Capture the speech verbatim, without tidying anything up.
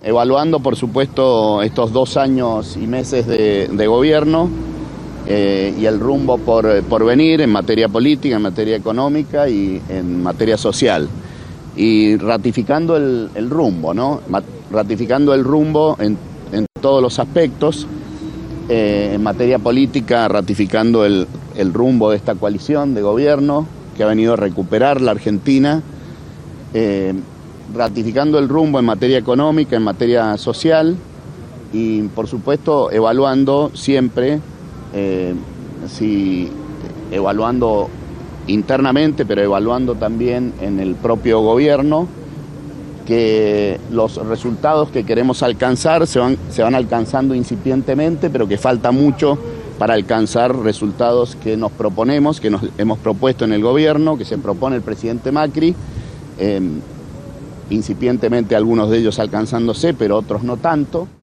Evaluando, por supuesto, estos dos años y meses de, de gobierno eh, y el rumbo por, por venir en materia política, en materia económica y en materia social. Y ratificando el, el rumbo, ¿no? Ratificando el rumbo en, en todos los aspectos. Eh, en materia política, ratificando el, el rumbo de esta coalición de gobierno que ha venido a recuperar la Argentina. Eh, ratificando el rumbo en materia económica, en materia social y, por supuesto, evaluando siempre, eh, si, evaluando internamente, pero evaluando también en el propio gobierno, que los resultados que queremos alcanzar se van, se van alcanzando incipientemente, pero que falta mucho para alcanzar resultados que nos proponemos, que nos hemos propuesto en el gobierno, que se propone el presidente Macri, eh, incipientemente algunos de ellos alcanzándose, pero otros no tanto.